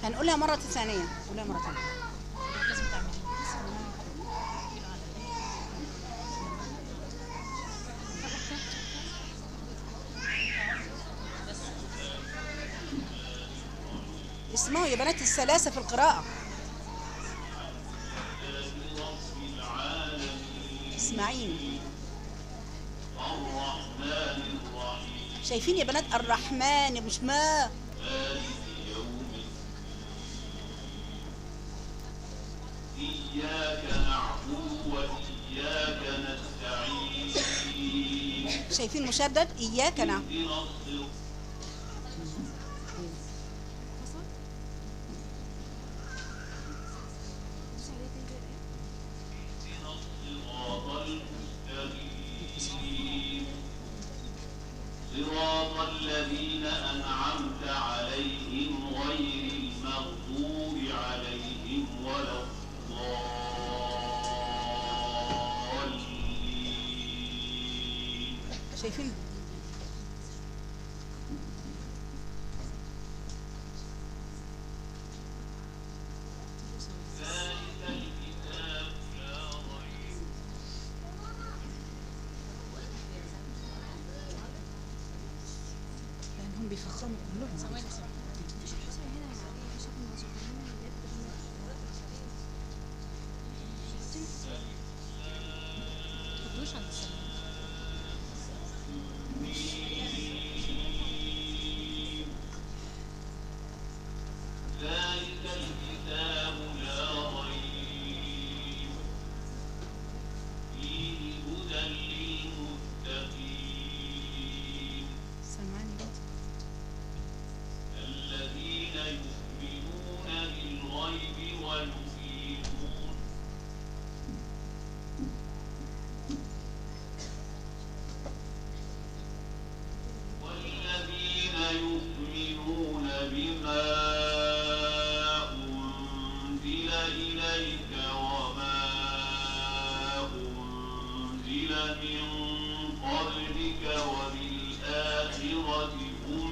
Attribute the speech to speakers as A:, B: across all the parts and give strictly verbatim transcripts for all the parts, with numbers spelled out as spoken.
A: هنقولها مرة ثانية، قولها مرة ثانية. اسمعوا يا بنات السلاسة في القراءة. اسمعيني. شايفين يا بنات الرحمن مش ما.
B: إياك نعبد وإياك نستعين.
A: شايفين مشدد إياك نعبد.
B: صراط الذين أنعمت عليهم غير المغضوب عليهم ولا الضالين.
A: شايفين لأنهم بيفخموا كلهم.
B: ذلك الكتاب لا ريب فيه هدى للمتقين
A: سمعني بنت.
B: الذين يؤمنون بالغيب ويقيمون والذين يؤمنون بما أنزل إليك وما أنزل من قبلك وبالآخرة هم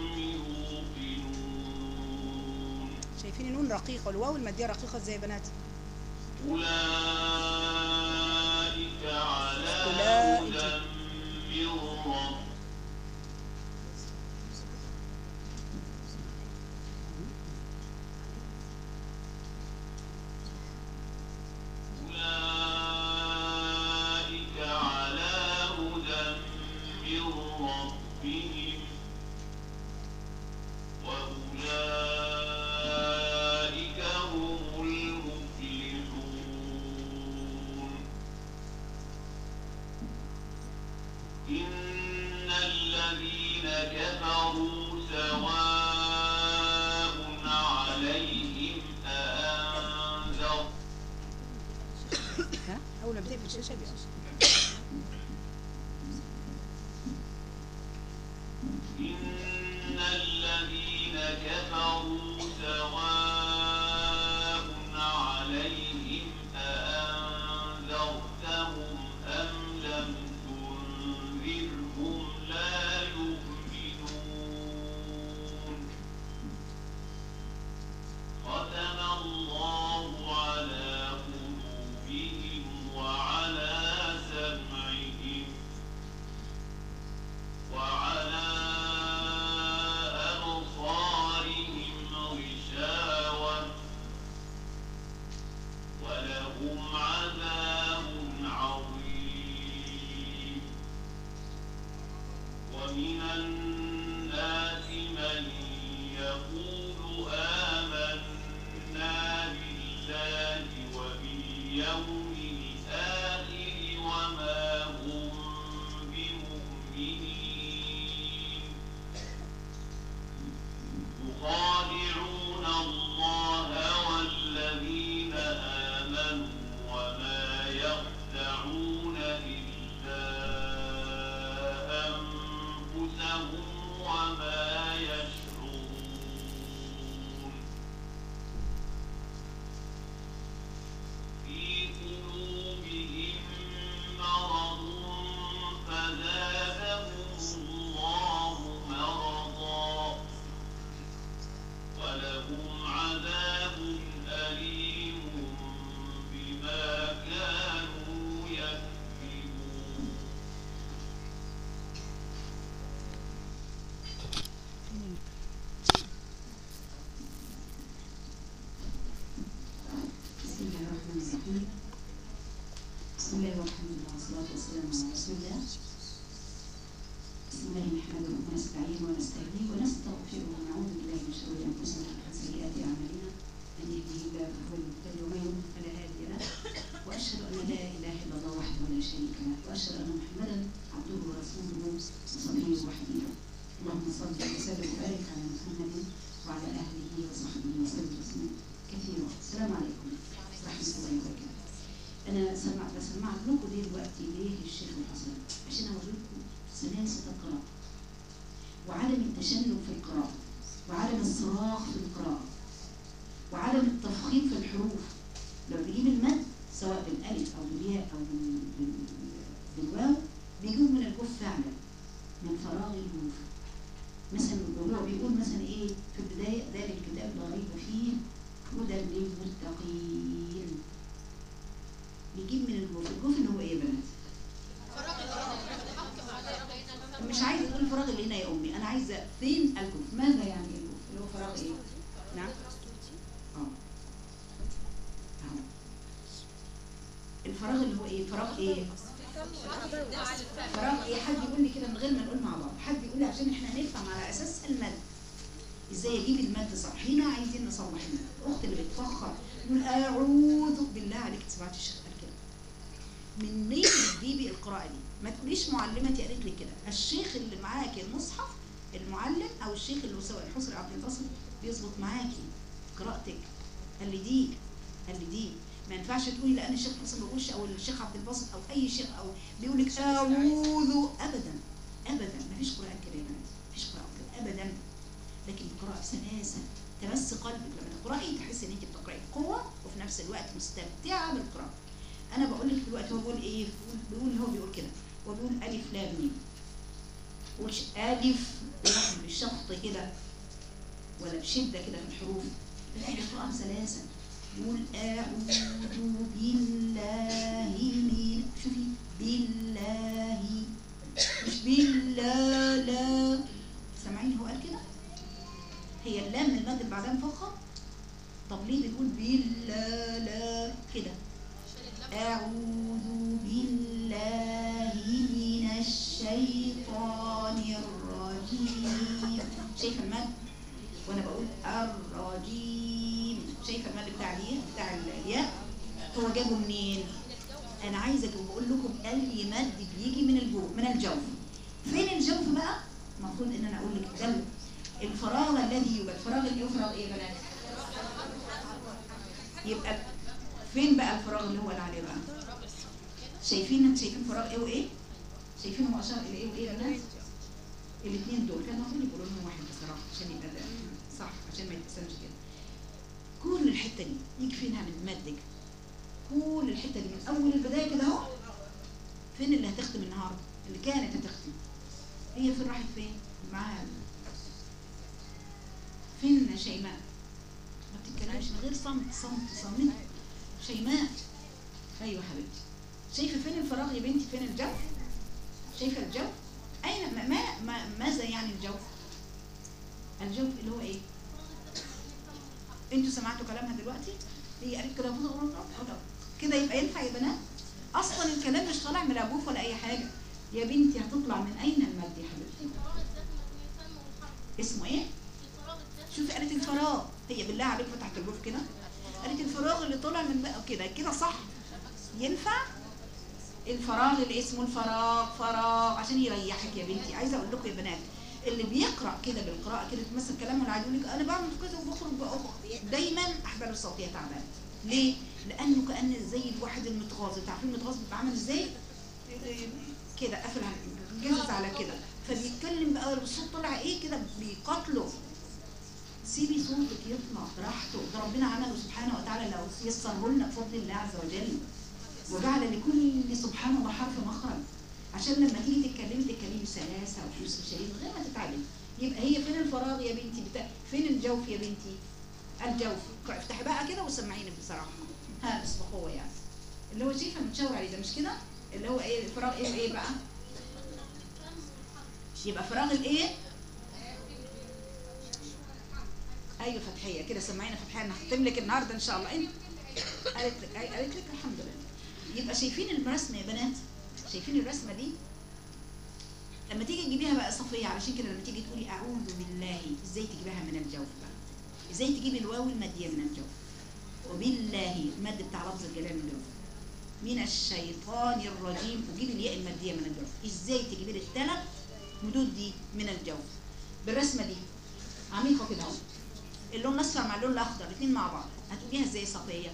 B: يوقنون.
A: شايفين النون رقيقة والواو المادية رقيقة ازاي يا بنات؟
B: أولئك على
A: أولئك.
B: هدى من ربهم أولئك على هدى من ربهم وأولئك هم المفلحون. إن الذين كفروا سواء عليهم أأنذرتهم
A: ها؟ أول ما بتقفل الشاشة بيقف.
B: إن الذين كفروا سواء عليهم أأنذرتهم أم لم تنذرهم لا يؤمنون. ختم الله على قلوبهم وعلى سمعهم وعلى أبصارهم غشاوة ولهم عذاب عظيم. ومن الناس من يقول آمنا بالله وباليوم الآخر وما هم بمؤمنين. يخادعون الله والذين آمنوا وما يخدعون إلا أنفسهم وما يشعرون.
C: والسلام على رسول الله. بسم الله نحمده ونستعين ونستهديه ونستغفره ونعوذ بالله من شرور انفسنا ومن سيئات اعمالنا. من يهده الله فهو المهتدي ومن يضلل فلا هادي له. واشهد ان لا اله الا الله وحده لا شريك له، واشهد ان محمدا عبده ورسوله وصفيه وحبيبه. اللهم صل وسلم وبارك على محمد وعلى اهله وصحبه وسلم تسليما كثيرا. السلام عليكم ورحمه الله وبركاته. انا سمعت بسمع لكم دي دلوقتي ليه الشيخ الحسن؟ عشان اوريكم سلاسه القراءه وعدم التشنج في القراءه وعدم الصراخ في القراءه وعدم التفخيم في الحروف. لو بيجيب المد سواء بالالف او بالياء او بالواو بيجيب من الجوف فعلا، من فراغ الجوف. مثلا هو بيقول مثلا ايه في البدايه: ذلك الكتاب لا ريب فيه هدى للمتقين. بيجيب من الجوف. الجوف اللي هو ايه يا بنات؟ مش عايزه تقول الفراغ اللي هنا يا امي، انا عايزه فين الجوف؟ ماذا يعني الجوف؟ اللي هو فراغ ايه؟ نعم؟ اه اهو الفراغ اللي هو ايه؟ فراغ ايه؟ فراغ ايه؟ حد يقول لي كده من غير ما نقول مع بعض، حد يقول لي عشان احنا نفهم على اساس المد ازاي اجيب المد صح. هنا عايزين نصلح المد. الاخت اللي بتفخر تقول اعوذ بالله عليك، سمعتي الشيخ قال كده؟ منين بتجيبي القراءه دي؟ ما تقوليش معلمتي قالت لي كده. الشيخ اللي معاكي المصحف المعلم او الشيخ اللي سواء الحسري عبد الباسط بيظبط معاكي قراءتك. قال لي دي قال لي دي ما ينفعش تقولي لان الشيخ حسن ما بيقولش او الشيخ عبد الباسط او اي شيخ او بيقول لك اعوذ. ابدا ابدا ما فيش قران كده يا بنات، ما فيش قران كده ابدا. لكن القراءه سلاسه تمس قلبك. لما تقراي تحسي ان انت بتقراي بقوه وفي نفس الوقت مستمتعه بالقراءه. انا بقول لك دلوقتي هو بيقول ايه؟ بيقول هو بيقول كده، هو بيقول الف لام ميم. قولش الف بالشخط كده ولا بشده كده في الحروف. بلاقي القران سلاسه. يقول اعوذ بالله من، شوفي بالله مش بالله لا. سامعين هو قال كده؟ هي اللام من المد اللي بعدها مفخم. طب ليه بتقول بالله لا كده؟ أعوذ بالله من الشيطان الرجيم. شايفه المد؟ وانا بقول الرجيم. شايفه المد بتاع الياء بتاع الياء؟ هو جابه منين؟ انا عايزه بقول لكم اي مد بيجي من الجوف من الجوف. فين الجوف بقى؟ المفروض ان انا اقول لك ده الفراغ الذي يوجد. فراغ الايه وفراغ ايه يا بنات؟ يبقى فين بقى الفراغ اللي هو اللي عليه بقى؟ شايفين شايفين فراغ ايه وايه؟ شايفين هو اشار الى ايه وايه يا بنات؟ الاثنين دول كان المفروض يقولوا لهم واحد بصراحه عشان يبقى صح، عشان ما يتقسمش كده. كل الحته دي يجي فينها من مدك. كل الحته دي من اول البدايه كده اهو. فين اللي هتختم النهارده؟ اللي كانت هتختم هي فين؟ راحت فين؟ معاها فين شيماء؟ ما بتتكلمش من غير صمت صمت صمت. شيماء ايوه حبيبتي، شايفه فين الفراغ يا بنتي؟ فين الجوف؟ شايفه الجوف؟ اين ما, ما ماذا يعني الجوف؟ الجوف اللي هو ايه؟ انتوا سمعتوا كلامها دلوقتي؟ هي قالت كده كده يبقى ينفع يا بنات؟ اصلا الكلام مش طالع من لا جوف ولا اي حاجه يا بنتي. هتطلع من اين المد يا حبيبتي؟ اسمه ايه؟ شوفي قالت الفراغ. هي بالله عليك فتحت الجوف كده؟ قالت الفراغ اللي طلع من بقى كده كده صح؟ ينفع؟ الفراغ اللي اسمه الفراغ فراغ عشان يريحك يا بنتي. عايزه اقول لكم يا بنات اللي بيقرا كده بالقراءه كده مثلا كلامه العادي يقول لك انا بعمل كذا وبخرج بقى دايما احبال الصوتيه تعبانه. ليه؟ لانه كان زي الواحد المتغاظ. عارفين المتغاظ بيتعامل ازاي؟ كده قافل جاهز على كده، فبيتكلم بقى الصوت طلع ايه كده بيقاتله. سيبي صوتك يطلع براحته. ده ربنا عمله سبحانه وتعالى لو يسره لنا بفضل الله عز وجل، وجعل لكل سبحان الله حرف مخرج عشان لما تيجي تتكلمي تتكلمي بسلاسه وحسن شديد من غير ما تتعبي. يبقى هي فين الفراغ يا بنتي؟ بتا... فين الجوف يا بنتي؟ الجوف. افتحي بقى كده وسمعيني بصراحه. ها بس بقوه يعني. اللي هو شايفه متشاور عليه ده مش كده؟ اللي هو ايه الفراغ؟ ايه وايه بقى؟ يبقى فراغ الايه؟ ايوه فتحيه كده. سمعينا فتحيه. انا هختم لك النهارده ان شاء الله. انت قالت لك قالت لك الحمد لله. يبقى شايفين الرسم يا بنات؟ شايفين الرسمه دي؟ لما تيجي تجيبيها بقى صفيه، علشان كده لما تيجي تقولي اعوذ بالله، ازاي تجيبيها من الجوف بقى؟ ازاي تجيبي الواو الماديه من الجوف؟ وبالله المد بتاع لفظ الجلال من الجوف، من الشيطان الرجيم، وجيبي الياء الماديه من الجوف. ازاي تجيبي لي الثلاث مدود دي من الجوف بالرسمه دي عميقه كده اهو، اللون الاصفر مع اللون الاخضر الاثنين مع بعض، هتقوليها ازاي صفيه؟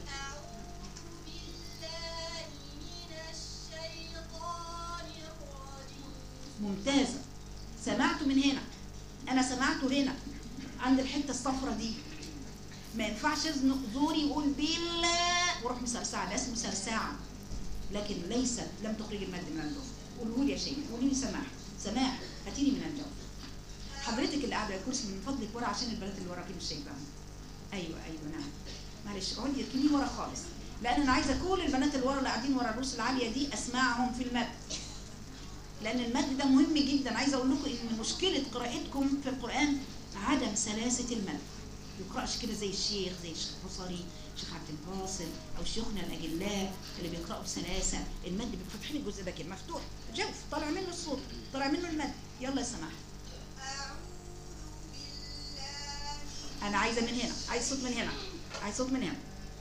C: ممتازة. سمعته من هنا، أنا سمعته هنا عند الحتة الصفرة دي. ما ينفعش زوري يقول بالله وروح مسرسعة، ده اسمه سرسعة، لكن ليس لم تخرج المد من الجوف. قولوا لي يا شيخ، قولي لي سماح، سماح هاتيني من الجوف. حضرتك اللي قاعدة على الكرسي من فضلك ورا، عشان البنات اللي وراكي مش شايفاهم. أيوه أيوه نعم، معلش اقعدي اركني ورا خالص، لأن أنا عايزة كل البنات اللي ورا اللي قاعدين ورا الرؤوس العالية دي أسمعهم في المد، لأن المد ده مهم جدا. عايزة أقول لكم إن مشكلة قراءتكم في القرآن عدم سلاسة المد. ما يقرأش كده زي الشيخ، زي الشيخ الحصري، الشيخ عبد الباسط، أو شيوخنا الأجلاء اللي بيقرأوا بسلاسة. المد بتفتحين الجزء ده كده مفتوح، جوف طالع منه الصوت، طالع منه المد. يلا يا سماح. أنا عايزة من هنا، عايز صوت من هنا، عايز صوت من هنا.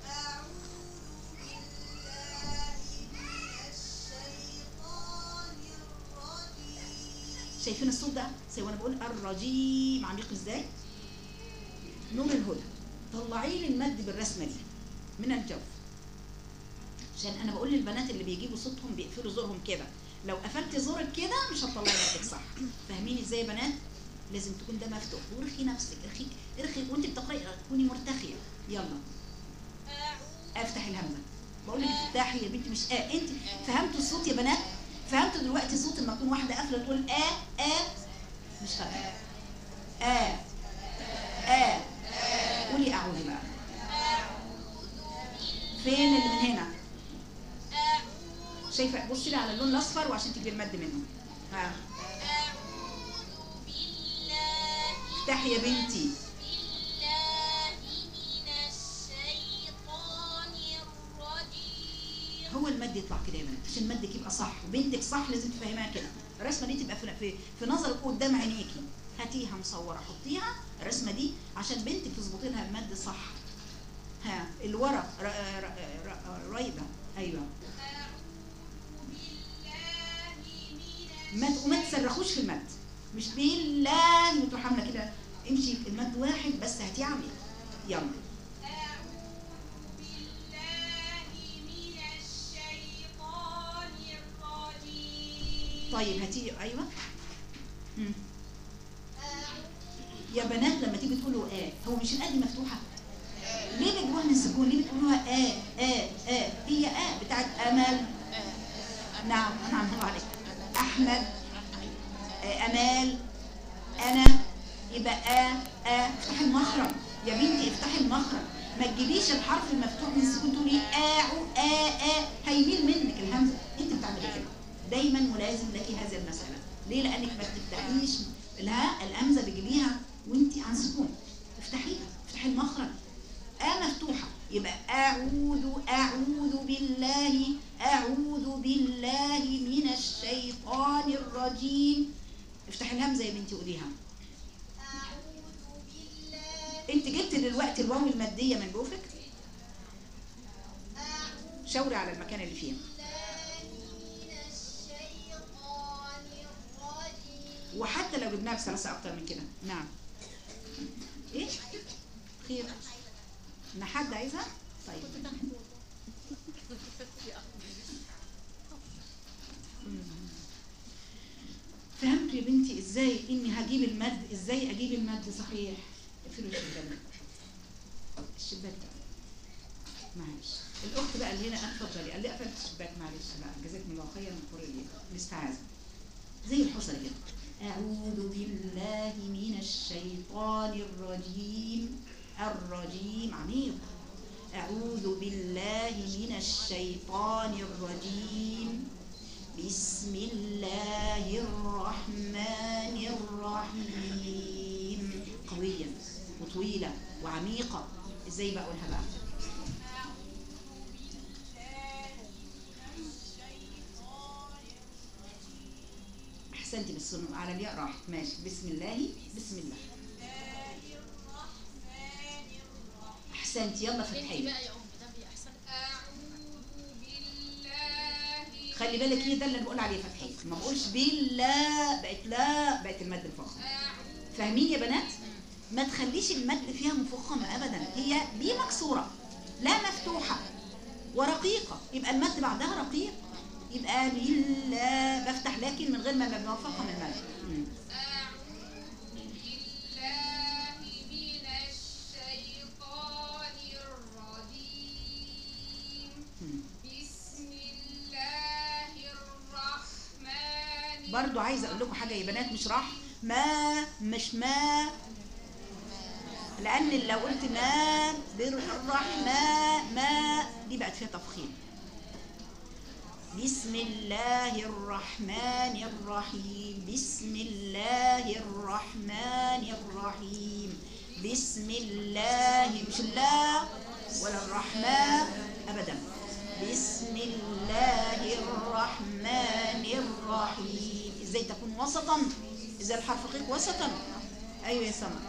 C: شايفين الصوت ده؟ زي وانا بقول الرجيم عميق ازاي؟ نور الهدى. طلعي لي المد بالرسمه دي من الجوف، عشان انا بقول للبنات اللي بيجيبوا صوتهم بيقفلوا زورهم كده، لو قفلتي زورك كده مش هتطلعي مدك صح. فاهمين ازاي يا بنات؟ لازم تكون ده مفتوح، ورخي نفسك، ارخي ارخي وانت بتقراي، تكوني مرتخيه. يلا افتح الهمزه، بقول لك افتحي يا بنتي، مش اه. انت فهمتوا الصوت يا بنات؟ فهمتوا دلوقتي صوت لما تكون واحده قافله تقول اه اه؟ مش فاهمه. اه اه قولي اعوذ بقى. فين اللي من هنا؟ شايفه؟ بصي لي على اللون الاصفر وعشان تجيبي المد منه. ها افتحي يا بنتي. هو المد يطلع كده يا بنات، عشان مدك يبقى صح وبنتك صح لازم تفهمها كده. الرسمه دي تبقى في في, في نظرك قدام عينيكي، هاتيها مصوره حطيها الرسمه دي عشان بنتك تظبطي لها المد صح. ها اللي ورا رايبه. ايوه ما وما تصرخوش في المد، مش بالله وتروح عامله كده، امشي المد واحد بس هاتيه عميق. يلا طيب هاتي. ايوه مم. يا بنات لما تيجي تقولوا اه، هو مش الاه دي مفتوحه؟ ليه بتجيبوها من السكون؟ ليه بتقولوها اه اه اه؟ هي اه بتاعت امل. نعم نعم الله عليك. احمد، آه امال، انا، يبقى اه اه. افتحي المخرج يا بنتي، افتحي المخرج، ما تجيبيش الحرف المفتوح من السكون تقولي اه اه اه، هيميل منك الهمزه. انت بتعملي كده دايما، ملازم لك هذه المساله. ليه؟ لانك ما بتفتحيش الهاء الهمزه بتجيبيها وانت عن سكون. افتحيها، افتحي المخرج. اه مفتوحه، يبقى اعوذ اعوذ بالله اعوذ بالله من الشيطان الرجيم. افتحي الهمزه يا بنتي قوليها. اعوذ بالله. انت جبت دلوقتي الواو الماديه من جوفك، شاوري على المكان اللي فيها. وحتى لو جبناها بثلاثة أكتر من كده. نعم إيه؟ خير؟ إن حد عايزها؟ طيب فهمت يا بنتي إزاي إني هجيب المد؟ إزاي أجيب المد صحيح؟ اقفلوا الشباك، الشباك ده معلش. الأخت بقى اللي هنا اتفضلي، قال لي قفلت الشباك معلش. لا جزاكم الله خيرا من كل الاستعاذة زي الحصري كده. أعوذ بالله من الشيطان الرجيم. الرجيم عميق. أعوذ بالله من الشيطان الرجيم. بسم الله الرحمن الرحيم. قوية وطويلة وعميقة. ازاي بقى اقولها بقى؟ احسنتي، بس على الياء راحت. ماشي. بسم الله. بسم الله. احسنتي. يلا فتحيه. خلي بالك هي ده اللي بقول عليه فتحيه، ما بقولش بالله بقت لا، بقت المد الفخم. فاهمين يا بنات؟ ما تخليش المد فيها مفخمه ابدا، هي بي مكسوره لا مفتوحه ورقيقه، يبقى المد بعدها رقيق، يبقى بالله بفتح لكن من غير ما بفخم المد. برضو عايزه اقول لكم حاجه يا بنات، مش راح ما مش ما، لان لو قلت ما بالرحمن ما دي بقت فيها تفخيم. بسم الله الرحمن الرحيم. بسم الله الرحمن الرحيم. بسم الله، مش الله ولا الرحمن ابدا. بسم الله الرحمن الرحيم. ازاي تكون وسطا؟ ازاي الحرف قيق وسطا؟ ايوه يا سما.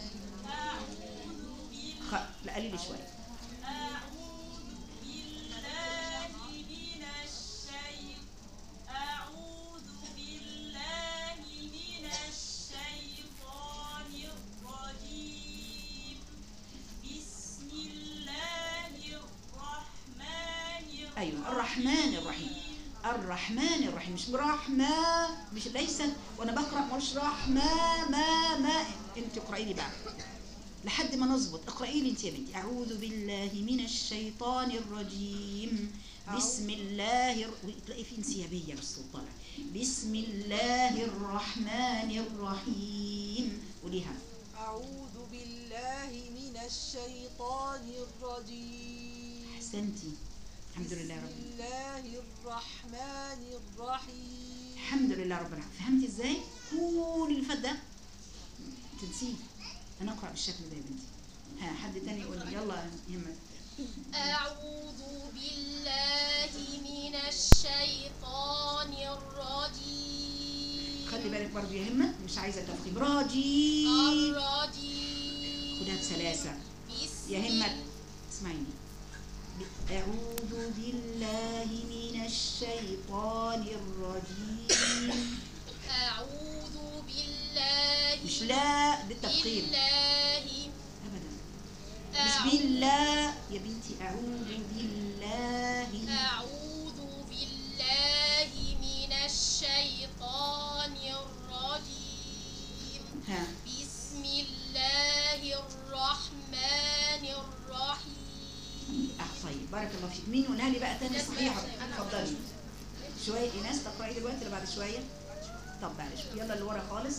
C: خ... لا قليل شويه.
D: أعوذ بالله من الشيطان أعوذ بالله من الشيطان الرجيم. بسم الله الرحمن الرحيم.
C: ايوه الرحمن الرحيم. الرحمن الرحيم، مش رحمة، مش ليست وانا بقرا مش رحمة ما ما انت اقراي لي بقى لحد ما نظبط. اقراي لي انت يا بنتي. اعوذ بالله من الشيطان الرجيم. بسم الله الر... تلاقي في انسيابيه بالصوت طالع. بسم الله الرحمن الرحيم. قوليها.
D: أعوذ بالله من الشيطان الرجيم.
C: احسنتي. الحمد لله رب
D: بسم الله الرحمن الرحيم.
C: الحمد لله رب العالمين. فهمتي ازاي؟ كل اللي فات ده تنسيه. انا اقرا بالشكل ده يا بنتي. ها حد تاني يقول لي. يلا يهمك.
E: أعوذ بالله من الشيطان الرجيم.
C: خلي بالك برضه يا همة، مش عايزه تفخيم. راجي
E: الرجيم.
C: خدها بسلاسه يا همة. اسمعيني. أعوذ بالله من الشيطان الرجيم.
E: أعوذ بالله
C: مش لا بالتفخيم
E: بالله
C: أبدا. مش بالله يا بنتي. أعوذ بالله.
E: أعوذ بالله من الشيطان الرجيم.
C: ها.
E: بسم الله الرحمن الرحيم.
C: آه طيب بارك الله فيك. مين يقولها لي بقى تاني صحيحة؟ اتفضلي. شوية إيناس تقرأي دلوقتي ولا بعد شوية؟ طب بعد شوية. يلا اللي ورا خالص.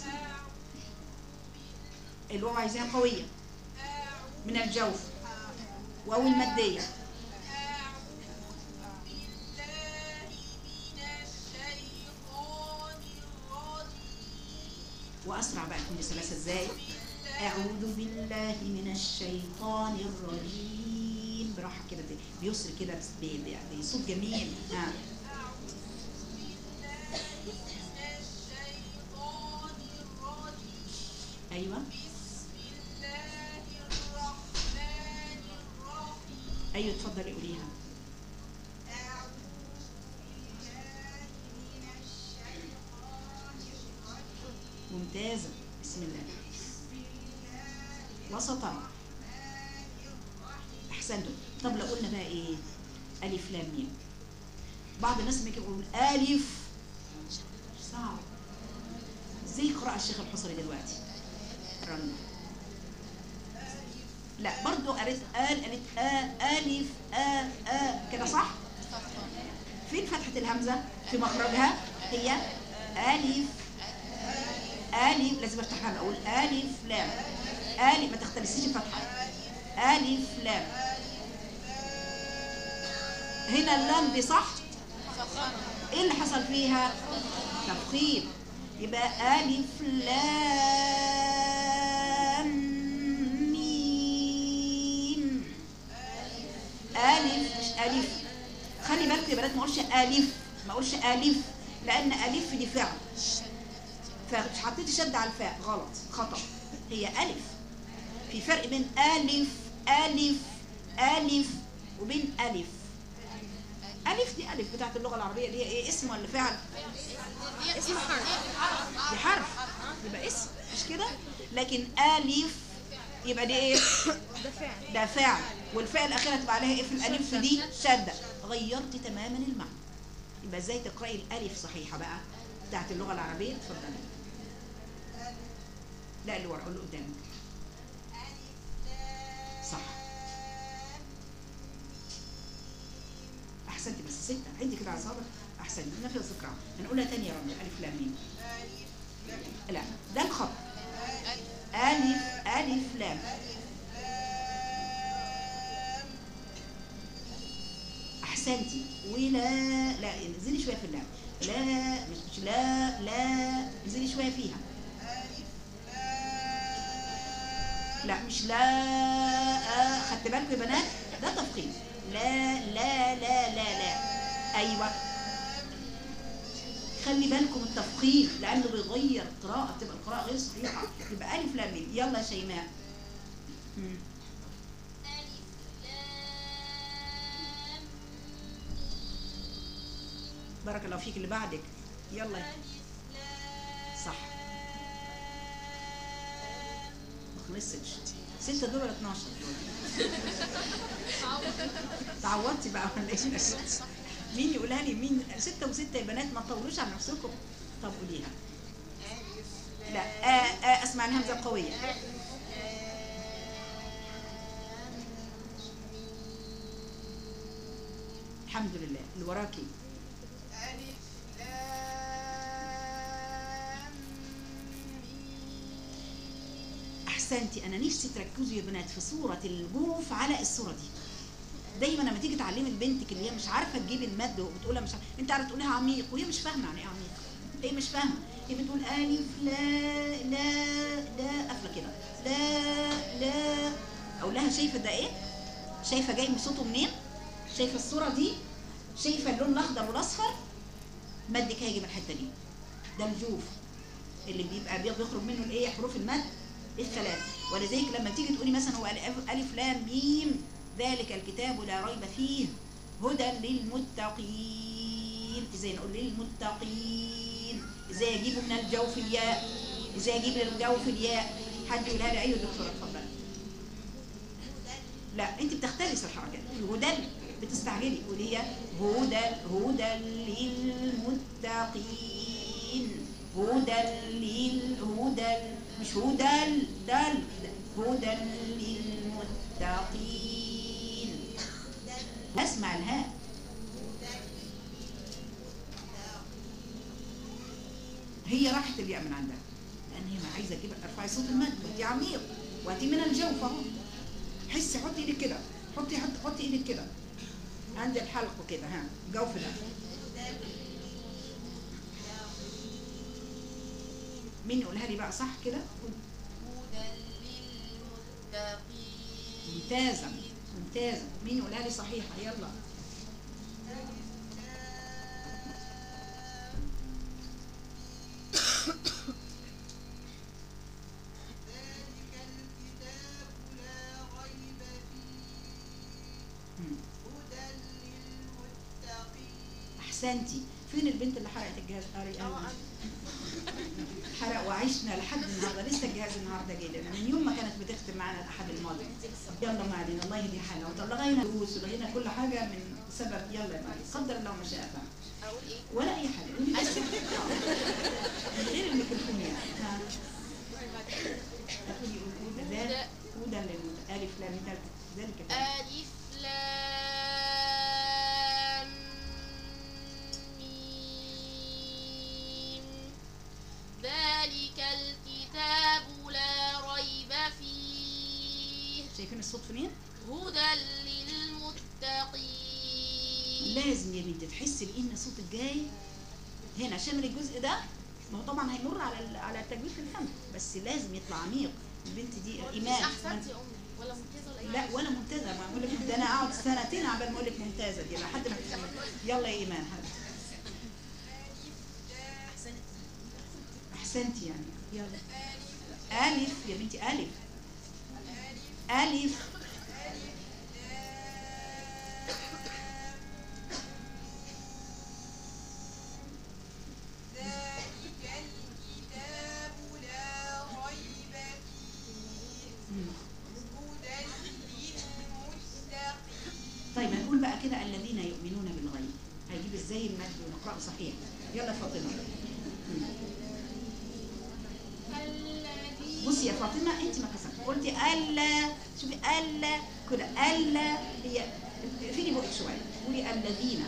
C: الواو عايزاها قوية من الجوف. واو المادية. وأسرع بقى تكون بسلاسة ازاي؟ أعوذ بالله من الشيطان الرجيم. براحة كده بيسر كده بصوت جميل. ها. أيوة. أيوة اتفضلي قوليها. ممتازة. بسم الله. وسطا. احسنتم. طب لو قلنا بقى ايه؟ الف لام ميم. بعض الناس لما يقول الف صعب. زي قراءة الشيخ الحصري دلوقتي. رن. لا برضو قريت آل قالت آ ألف آ آ كده صح؟ فين فتحة الهمزة؟ في مخرجها هي ألف. ألف لازم افتحها اقول ألف لام. ألف ما تختلسيش الفتحة. ألف لام. هنا اللام دي صح؟ ايه اللي حصل فيها؟ تفخيم. يبقى ألف لام ميم. ألف مش ألف. خلي بالك يا بنات ما اقولش ألف، ما اقولش ألف، لأن ألف دي فعل. حطيتي شد على الفاء غلط، خطأ، هي ألف. في فرق بين ألف ألف ألف وبين ألف. ألف دي ألف بتاعت اللغة العربية، اللي هي إيه، اسم ولا فعل؟
E: اسم حرف.
C: دي حرف يبقى اسم، مش كده؟ لكن ألف يبقى دي إيه؟
E: ده فعل.
C: ده فعل، والفاء الأخيرة تبقى عليها إيه في الألف دي؟ شدة. غيرت تماما المعنى. يبقى إزاي تقرأي الألف صحيحة بقى بتاعت اللغة العربية؟ اتفضلي. لا اللي ورا، اللي قدامك. صح. احسنتي، بس ستة عندي كده على صابر. احسنتي، نفس الذكرى. هنقولها تاني يا رب. الف لام ميم. لا ده الخط. الف الف لام. احسنتي. ولا لا انزلي شويه في اللام. لا مش مش لا لا انزلي شويه فيها. لا مش لا. آه. خدت بالكم يا بنات؟ ده تفخيم. لا لا لا لا لا. ايوه خلي بالكم التفخيم لانه بيغير القراءه، بتبقى القراءه غير صحيحه. يبقى الف لام ميم. يلا يا شيماء.
E: ألف لام
C: بارك الله فيك. اللي بعدك يلا.
E: ألف لام
C: صح. ما خلصتش. ستة دول ولا اتناشر دول؟ تعودتي بقى ولا ايه؟ مين يقولها لي؟ مين؟ ستة وستة يا بنات، ما تطولوش على نفسكم. طب قوليها. لا آه آه اسمع الهمزة القوية. الحمد لله. اللي وراكي. احسنتي. انا نفسي تركزوا يا بنات في صورة الجوف على الصورة دي. دايما لما تيجي تعلمي لبنتك اللي هي مش عارفه تجيب المد وبتقولها مش عارفة. انت عارفه تقولها عميق وهي مش فاهمه يعني ايه عميق. هي مش فاهمه. هي بتقول الف لا لا لا قافله كده. لا لا اقول لها شايفه ده ايه؟ شايفه جاي من صوته منين؟ شايفه الصوره دي؟ شايفه اللون الاخضر والاصفر؟ مدك هيجي من الحته دي. ده الجوف اللي بيبقى بيخرج منه الايه؟ حروف المد الثلاث. ولذلك لما تيجي تقولي مثلا هو الف لام ميم ذلك الكتاب لا ريب فيه هدى للمتقين. ازاي نقول للمتقين؟ ازاي اجيبه من الجوف الياء؟ ازاي اجيب الجوف الياء؟ حد يقولها لي. ايوه دكتوره اتفضلي. لا انت بتختلسي الحركات. هدى بتستعجلي. قولي هي هدى هدى للمتقين. هدى للهدى مش هدى دل هدى للمتقين. اسمع الهاء. هي راحت الياء من عندها لان هي ما عايزه تجيب. ارفعي صوت المد وانت عميق وانت من الجوف اهو. حسي. حطي ايدك كده. حطي حطي حطي ايدك كده عند الحلق وكده. ها جوف ده. مين يقولها لي بقى صح كده؟
E: هدى للمتقين.
C: ممتازه ممتازه. مين يقولها لي صحيحه؟ يلا. احسنتي. فين البنت اللي حرقت الجهاز؟ قاري حرق وعشنا لحد النهارده. لسه الجهاز النهارده جاي لنا من يوم ما كانت بتختم معانا الاحد الماضي. يلا ما علينا. الله يهدي حالنا. ولغينا دروس ولغينا كل حاجه من سبب. يلا يا معلم قدر الله ما شاء فعل.
E: اقول ايه؟
C: ولا اي حاجه. قولي بس من غير الميكروفون يعني. ها هتقولي هدى هدى للالف لام ذلك
E: ألف لام ميم ذلك الكتاب لا ريب فيه.
C: شايفين الصوت فين؟
E: هدى للمتقين.
C: لازم يا بنتي تحسي بان صوتك جاي هنا شامل الجزء ده. ما هو طبعا هيمر على على التجويد في الفم بس لازم يطلع عميق. البنت دي ايمان.
E: احسنتي يا امي ولا ممتازه ولا اي
C: لا ولا ممتازه. ما اقول لك ده انا اقعد سنتين عبال ما اقول لك ممتازه دي لحد ما تفهمي. يلا يا ايمان. احسنتي يعني. يلا الف يا بنتي، الف الف
D: ذلك الكتاب لا ريب فيه
C: مم.
D: هدى للمتقين.
C: طيب هنقول بقى كده الذين يؤمنون بالغيب، هيجيب ازاي المد ونقرأه صحيح. يلا فاطمة. مم. بصي يا فاطمة انت ما كسرت، قلتي الا، شوفي الا كده، الا هي فيني بقى شوية، قولي الذين.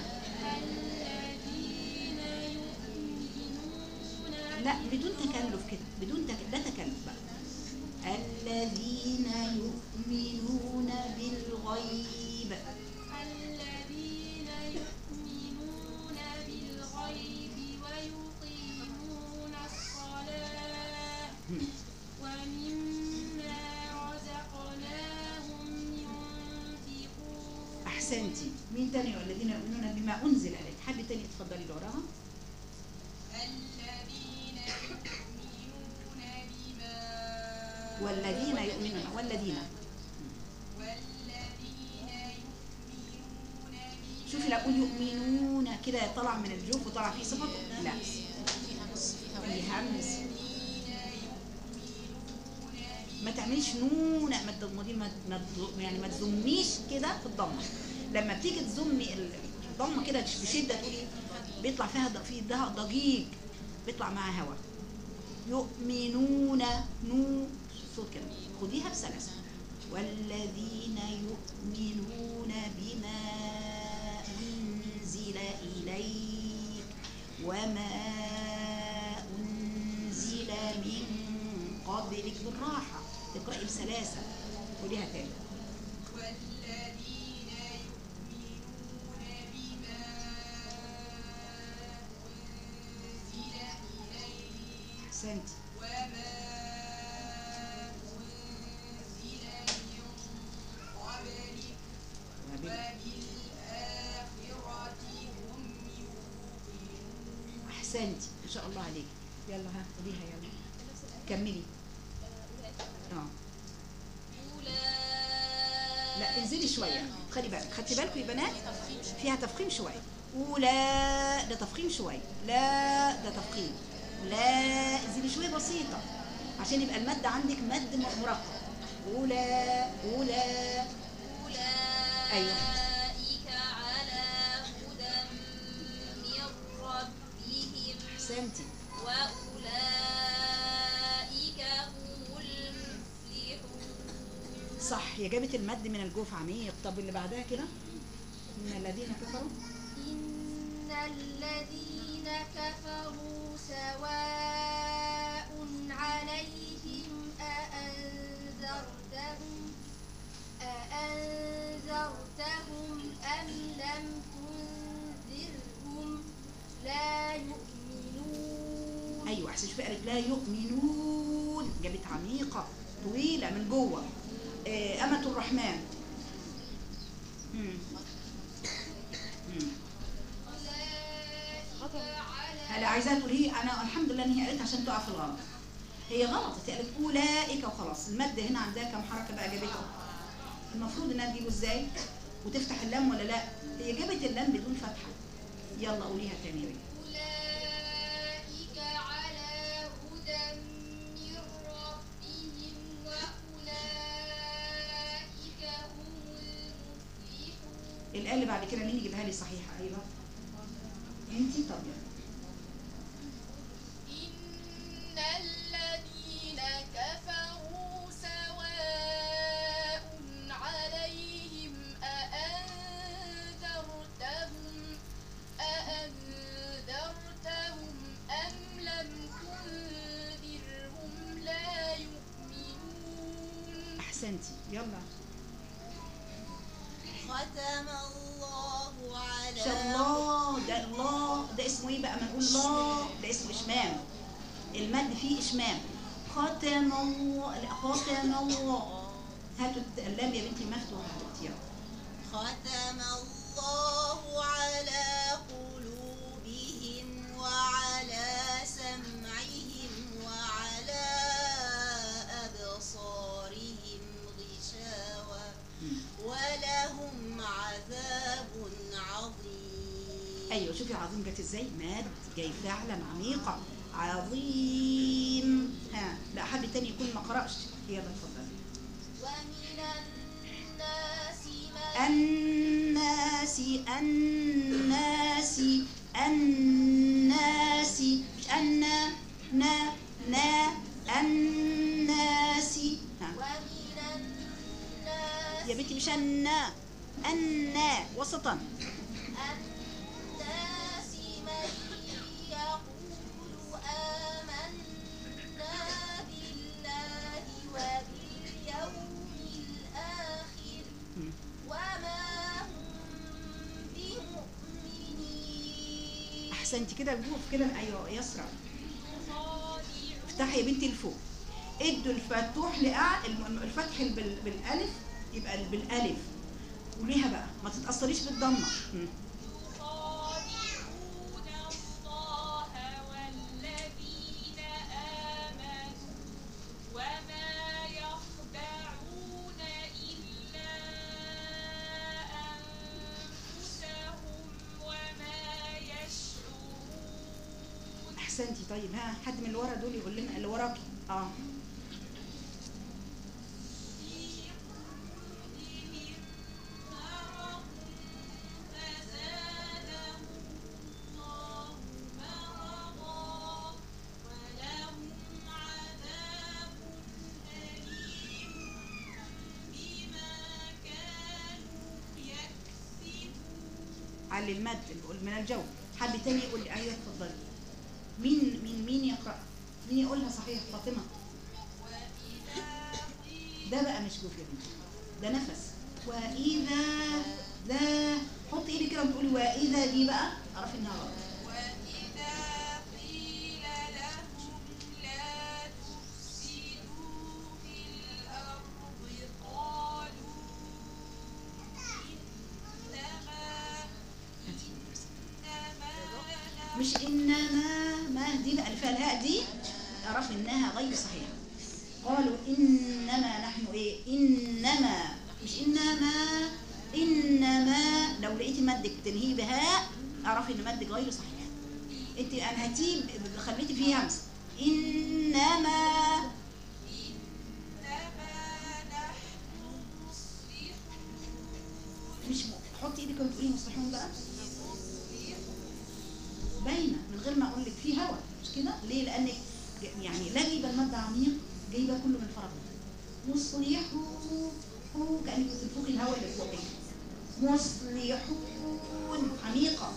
C: لا بدون تكلف كده، بدون تك... لا تكلف بقى. الذين يؤمنون بالغيب.
E: الذين يؤمنون بالغيب ويقيمون الصلاة
C: مم.
E: ومما رزقناهم ينفقون.
C: احسنتي. مين تاني؟ الذين يؤمنون بما انزل اليك. حد تاني اتفضلي اللي وراها.
D: الذين يؤمنون بما
C: والذين يؤمنون والذين
D: والذين يؤمنون بما
C: شوفي لا اقول يؤمنون كده طلع من الجوف وطلع فيه صفه، لا في همس. ما تعمليش نون، ما تضمدي، ما ما تض- يعني ما تزميش كده في الضمه. لما بتيجي تزمي ال- الضمه كده بشده تقولي بيطلع فيها ض- في ده ضجيج، بيطلع معاها هواء. يؤمنون نو صوت كده، خديها بسلاسه. والذين يؤمنون بما أنزل إليك وما أنزل من قبلك، بالراحة تقرأي بسلاسة. قوليها تاني.
D: والذين يؤمنون بما أنزل إليك
C: أحسنتي.
D: وما أنزل من قبلك وبالآخرة هم يوقنون.
C: أحسنتي ما شاء الله عليك. يلا ها قوليها يلا كملي. اه لا انزلي شوية، خلي بالك، خدتي بالكم يا بنات فيها تفخيم شوية. أولى ده تفخيم شوية، لا ده تفخيم، لا انزلي شوية بسيطة عشان يبقى المد عندك مد مرقق. أولى أولى أيوه
E: أولئك على هدى من ربهم
C: أحسنتي.
E: وأولئك هم المفلحون.
C: صح، هي جابت المد من الجوف عميق. طب اللي بعدها كده إن الذين كفروا.
E: إن الذين كفروا سواء عليهم أأنذرتهم أأنذرتهم أم لم تنذرهم لا يؤمنون.
C: أيوه أحسن. شوفي قالت لا يؤمنون، جابت عميقة طويلة من جوه. آه، أمة الرحمن. مم. مم. هلا عايزاها تقولي انا الحمد لله ان هي قالت عشان تقع في الغلط. هي غلط، هي قالت اولئك وخلاص. المد هنا عندها كم حركه بقى جابته؟ المفروض انها تجيبه ازاي وتفتح اللام ولا لا؟ هي جابت اللام بدون فتحه. يلا قوليها تاني يا بنتي.
E: أولئك على هدى من ربهم وأولئك هم المفلحون.
C: الايه اللي بعد كده مين يجيبها لي صحيحه؟ ايوه انتي. طب يلا.
E: إن الذين كفروا سواء عليهم أأنذرتهم أأنذرتهم أم لم تنذرهم لا يؤمنون.
C: احسنتي. يلا.
A: ختم الله على
C: ان شاء الله. ده الله ده اسمه ايه بقى؟ ما نقول الله ده اسمه اشمام. المد فيه اشمام. ختم الله. لا ختم الله. هاتوا اللام يا بنتي مفتوحه. يلا.
A: ختم الله على قلوبهم وعلى سمعهم
C: ايوه شوفي عظيم جت ازاي، ماد جاي فعلا عميقه، عظيم. ها لا حد تاني يكون ما قرأش، يلا اتفضلي.
E: ومن الناس من
C: الناس الناس الناس مش أن نا نا الناس. ها
E: ومن الناس
C: يا بنتي مش أن أن وسطا.
E: الناس من يقول آمنا بالله وباليوم الآخر وما هم بمؤمنين.
C: أحسنتي كده الجوف كده. أيوه يسرى افتحي يا بنتي لفوق، ادوا الفتوح لأعلى، الفتح بال- بالألف يبقى بالألف وليها بقى ما تتأثريش بالضمة. م.
F: يخادعون الله والذين آمنوا وما يخدعون إلا أنفسهم وما يشعرون.
C: أحسنتي. طيب ها حد من اللي ورا دول يقول لنا اللي وراكي. اه
F: في قلوبهم مرض فزادهم الله مرضا ولهم عذاب أليم بما كانوا يكسبون.
C: علي المد نقول من الجو. حد تاني يقول لي. ايوه اتفضلي. مين مين مين يقرأ؟ مين يقولها صحيح؟ فاطمة. ده بقى مش جوف يا بنتي، ده نفس. وإذا ذا حط ايدي كده وتقولي وإذا دي بقى اعرفي انها غلط.
F: وإذا قيل لهم لا تفسدوا في الأرض قالوا إنما إنما
C: مش انما ما دي بقى اللي فيها الهاء دي اعرفي انها غير صحيحة. قالوا انما نحن ايه، انما مش انما انما. لو لقيتي مدك تنهيه بهاء اعرفي ان مدك غير صحيح. انت انهتيه خليتي فيه همس. انما
F: إنما نحن مصلحون.
C: مش م... حطي ايدك وتقولي مصلحون بقى باينه من غير ما اقول لك في هوا، مش كده؟ ليه؟ لانك ج- يعني لا جايبه الماده عميق، جايبه كله من فراغ. مصلحون كانك بتنفخي الهواء اللي فوقك. مصلحون عميقه.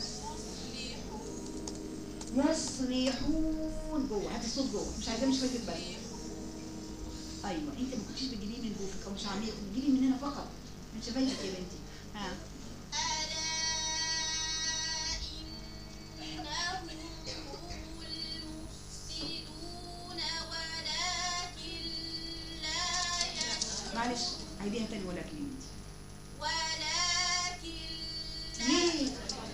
C: مصلحون جوه، هاتي الصوت جوه، مش عايزاه مش فايتك بالك. ايوه انت ما كنتيش بتجيبيه من جوفك او مش عميق، بتجيبيه من هنا فقط من شفايفك يا بنتي. ها
E: ألا إنهم هم المفسدون ولكن لا يشعرون.
C: معلش عيديها تاني ولكن يا بنتي.
E: ولكن لا
C: ليه؟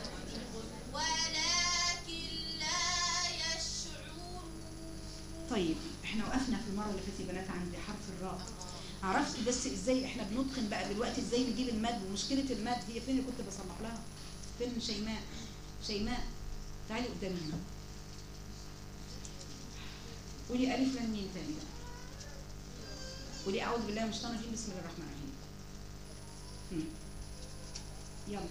E: ولكن لا يشعرون.
C: طيب احنا وقفنا في المره اللي فاتت يا بنات عند حرف الراء. عرفت بس ازاي احنا بنتقن بقى دلوقتي ازاي نجيب المد، ومشكله المد هي فين اللي كنت بصلح لها؟ فين شيماء؟ شيماء تعالي قدامي هنا. قولي الف لام ميم تاني بقى. قولي اعوذ بالله من الشيطان الرجيم بسم الله الرحمن الرحيم. هم. يلا.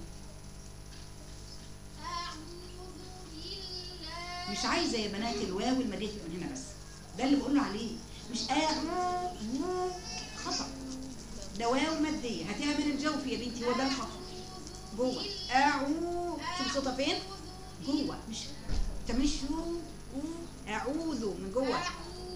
E: أعوذ بالله.
C: مش عايزه يا بنات الواو الماديه تبقى من هنا بس، ده اللي بقول له عليه. مش آه خطأ، ده واو ماديه هاتيها من الجوف يا بنتي، هو ده الخطأ. جوه اعو شوف صوتها فين؟ جوه مش تعمليش شو اعوذ من جوه.
E: أعوذ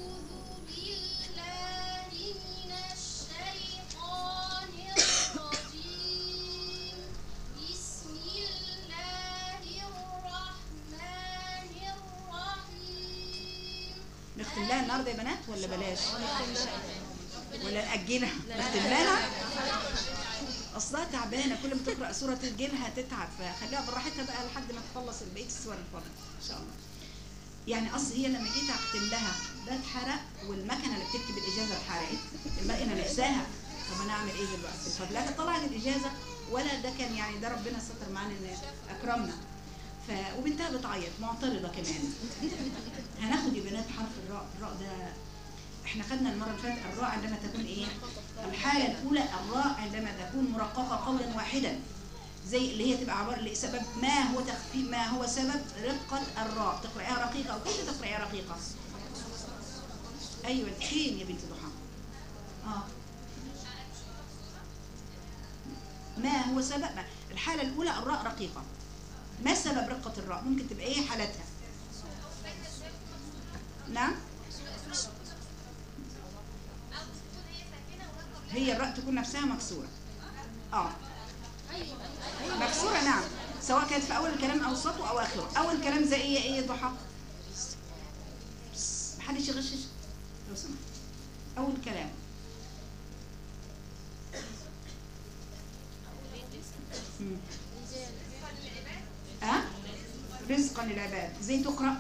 E: بالله من الشيطان الرجيم. بسم الله الرحمن الرحيم.
C: نختم لها النهارده يا بنات ولا بلاش؟ ولا نأجلها؟ نختم لها؟ اصلها تعبانه، كل ما تقرا سوره تجيلها تتعب، فخليها براحتها بقى لحد ما تخلص بقيه السور الفاضله ان شاء الله. يعني اصل هي لما جيت اختم لها ده اتحرق، والمكنه اللي بتكتب الاجازه اتحرقت، المكنه نفسها. طب انا اعمل ايه دلوقتي؟ فلا طلعت الاجازه ولا ده كان يعني ده ربنا ستر معانا ان اكرمنا. ف... وبنتها بتعيط معترضه كمان. هناخد يا بنات حرف الراء. الراء ده احنا خدنا المره اللي فاتت الراء عندما تكون ايه؟ الحاله الاولى الراء عندما تكون مرققه قولا واحدا، زي اللي هي تبقى عباره لسبب ما هو تخفيف، ما هو سبب رقه الراء. تقرايها رقيقه او كيف تقرايها رقيقه؟ ايوه فين يا بنت ضحى؟ اه ما هو سبب ما. الحاله الاولى الراء رقيقه. ما سبب رقه الراء؟ ممكن تبقى ايه حالتها؟ نعم هي الراء تكون نفسها مكسوره. اه مكسوره نعم، سواء كانت في اول الكلام او وسطه او اخره. اول كلام زي ايه ايه ضحى؟ محدش يغشش لو سمحت. اول كلام اه رزقا للعباد. زي تقرا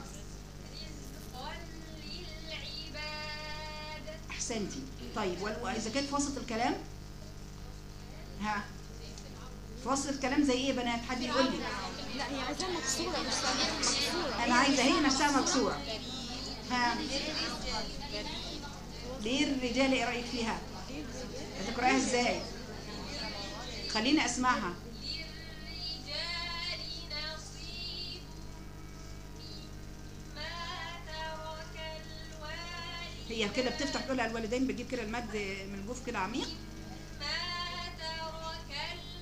C: احسنتي. طيب واذا كانت في وسط الكلام؟ ها في وسط الكلام زي ايه يا بنات؟ حد يقول لي.
A: لا هي عايزاها مكسوره مش مكسوره.
C: انا عايزه هي نفسها مكسوره. ها ليه الرجال ايه رايك فيها؟ هتقراها ازاي؟ خليني اسمعها. هي كده بتفتح تقولها الوالدين، بتجيب كده المد من الجوف كده عميق.
F: ما ترك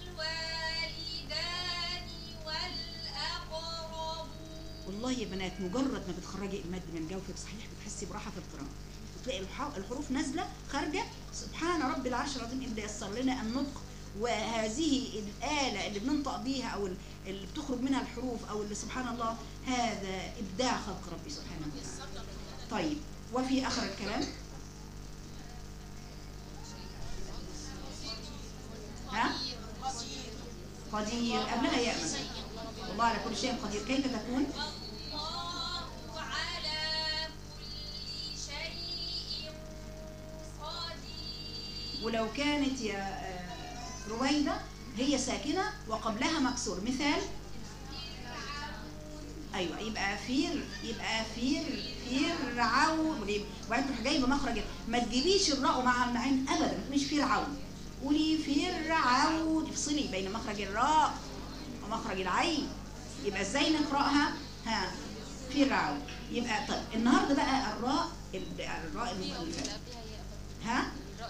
F: الوالدان والأقربون.
C: والله يا بنات مجرد ما بتخرجي المد من جوفك صحيح بتحسي براحه في القراءه، بتلاقي الحروف نازله خارجه. سبحان رب العرش العظيم اللي يسر لنا النطق، وهذه الآلة اللي بننطق بيها او اللي بتخرج منها الحروف او اللي سبحان الله هذا ابداع خلق ربي سبحانه وتعالى. طيب وفي اخر الكلام ها قدير قبلها يأمن. والله على كل شيء قدير. كيف تكون؟
F: الله على كل شيء قدير.
C: ولو كانت يا رويدة هي ساكنة وقبلها مكسور، مثال ايوه يبقى فير، يبقى فير فرعون. وبعدين تروح جايبه مخرج، ما تجيبيش الراء مع العين ابدا، مش فرعون. قولي فرعون، افصلي بين مخرج الراء ومخرج العين. يبقى ازاي نقراها؟ ها فرعون. يبقى طيب النهارده بقى الراء الراء المؤلفه. ها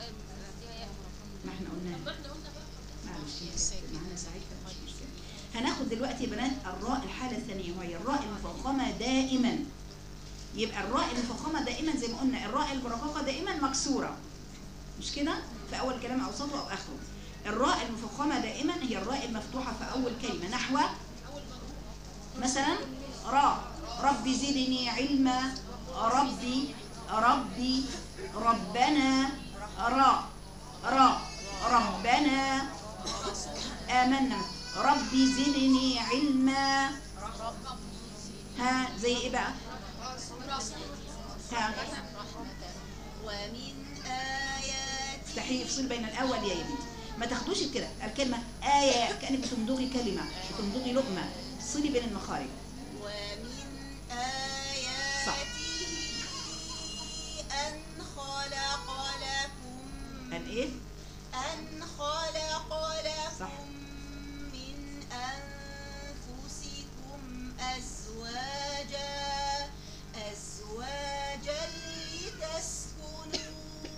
C: ما احنا قلنا معلش معانا ساعتها مش مشكله. هناخد دلوقتي يا بنات الراء الحاله الثانيه وهي الراء المفخمه دائما. يبقى الراء المفخمه دائما زي ما قلنا الراء المرققه دائما مكسوره، مش كده؟ في اول كلام او وسطه او اخره. الراء المفخمه دائما هي الراء المفتوحه في اول كلمه، نحو مثلا راء ربي زدني علما، ربي ربي ربنا، راء راء ربنا آمنا، ربي زدني علما. ها زي ايه بقى؟ ها
F: ومن آيات
C: افتحي افصل بين الاول يا بنتي، ما تاخدوش كده الكلمه آية كأنك بتمضغي كلمه، بتمضغي لقمه. افصلي بين المخارج.
F: ومن آياته
C: صح.
F: أن خلق لكم
C: ان ايه؟
F: أن خلق لكم
C: صح.
F: من أنفسكم أزواجا أزواجا لتسكنوا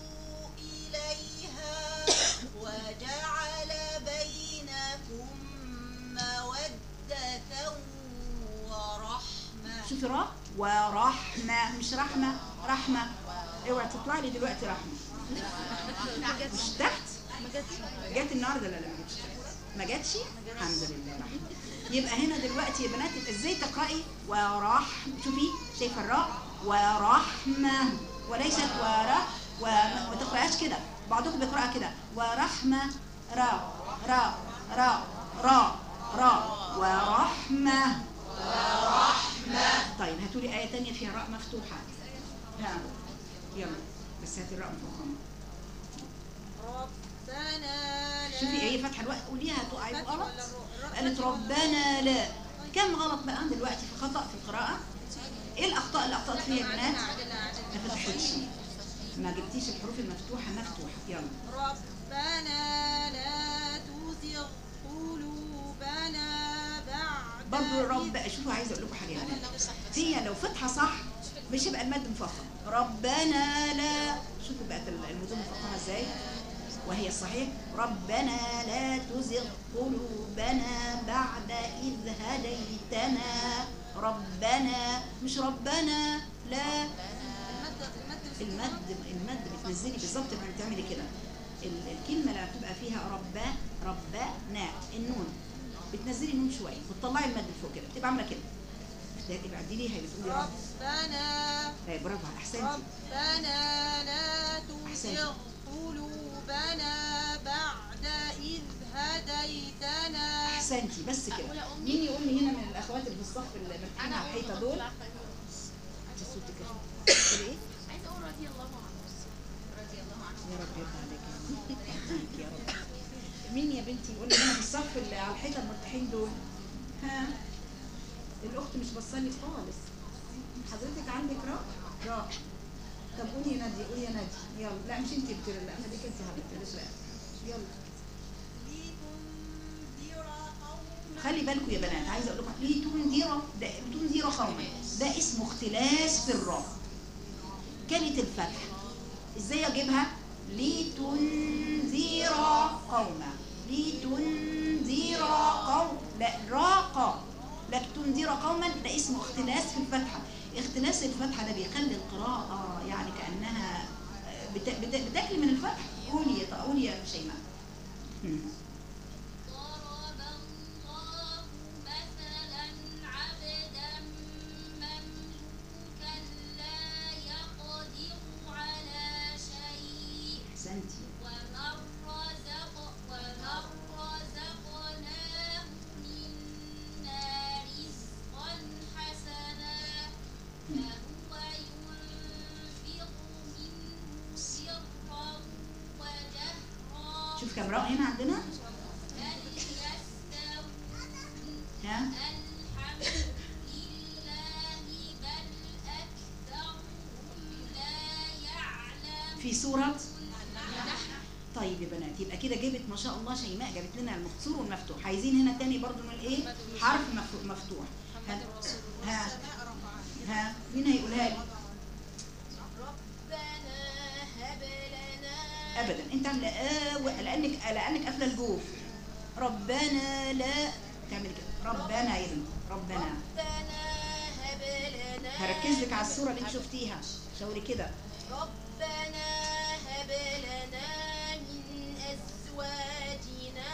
F: إليها وجعل بينكم مودة ورحمة.
C: شوفي راء ورحمه، مش رحمه، رحمه. اوعي تطلع لي دلوقتي رحمه. مش تحت؟ جت النهارده؟ لا لا ما جتش. ما جاتش؟ الحمد لله رحمه. يبقى هنا دلوقتي يا بنات ازاي تقراي ورحمه؟ شوفي شايفه الراء ورحمه وليست ورا وما تقراهاش كده. بعضكم بيقراها كده ورحمه را را را را را ورحمه ورحمه. طيب هاتوا لي ايه ثانيه فيها راء مفتوحه. ها يلا بس هاتي الراء مفخمه.
F: ربنا لا.
C: شوفي ايه فتحه الوقت قوليها تقعي غلط. قالت ربنا لا كم غلط بقى دلوقتي في خطأ في القراءة؟ ايه الأخطاء اللي أخطأت فيها يا بنات؟ ما فتحتش، ما جبتيش الحروف المفتوحة مفتوحة. يلا.
F: ربنا لا تزغ قلوبنا بعد
C: برضه رب، شوفوا عايزة أقول لكم حاجة يا بنات، هي لو فتحة صح مش هيبقى المد مفخم. ربنا لا، شوفوا بقت المدود مفخمة ازاي وهي الصحيح. ربنا لا تزغ قلوبنا بعد إذ هديتنا. ربنا مش ربنا لا. المد المد بتنزلي بالظبط لما بتعملي كده. ال- الكلمة لما بتبقى فيها ربا ربنا النون بتنزلي النون شوية وتطلعي المد لفوق كده، بتبقى عاملة كده. تبقى عدلي هي بتقولي رب.
F: ربنا
C: طيب برافو، احسنتي.
F: ربنا لا تزغ قلوبنا بعد إذ هديتنا.
C: احسنتي بس كده. مين يقول لي هنا من الاخوات اللي في الصف اللي ماسكين على الحيطه دول؟ عايزه صوتك كده. تقولي ايه؟
E: عايزه اقول رضي الله عنه. رضي الله عنه.
C: يا رب يرضى عليك يا رب. يا رب. مين يا بنتي يقول لي هنا في الصف اللي على الحيطه المرتاحين دول؟ ها؟ الاخت مش بصلي خالص. حضرتك عندك راء؟ راء. طب قولي يا ناديه، قولي يا ناديه. يلا. لا مش انت بتقولي، لا خليك انت حضرتك. لا يلا.
F: لتنذر قوما.
C: خلي بالكم يا بنات، عايزه اقول لكم لتنذر، ده لتنذر قوما ده اسم اختلاس في الراء. كانت الفتح ازاي اجيبها؟ لتنذر قوما. لتنذر قوم، لا راقه، لكن تنذر قوما ده اسم اختلاس في الفتحه. اختلاس الفتحه ده بيخلي القراءه يعني كانها بت... بت... بتاكل من الفتح. قولي يا قولي يا شيماء.
E: ضرب الله مثلا عبدا مملوكا لا يقدر على شيء
C: احسنتي.
E: ومن رزق ومن رزقناه منا رزقا حسنا فهو ينفق منه سرا وجهرا
C: شوف كم راء هنا عندنا؟
E: هل يستوون
C: ها؟
E: الحمد لله بل أكثرهم لا يعلمون.
C: في سورة. طيب يا بنات، يبقى كده جابت ما شاء الله شيماء جابت لنا المقصور والمفتوح. عايزين هنا تاني برضو من ايه؟ حرف مف- مفتوح. ها ها, ها. مين هيقولها لي؟
E: ربنا هب لنا
C: ابدا انت عامله اه و- لانك لانك قافله الجوف. ربنا لا تعمل كده. ربنا يا بنت ربنا.
E: ربنا هب لنا
C: هركز لك على الصوره اللي انت شفتيها. شاوري كده.
E: ربنا هب لنا من أزواجنا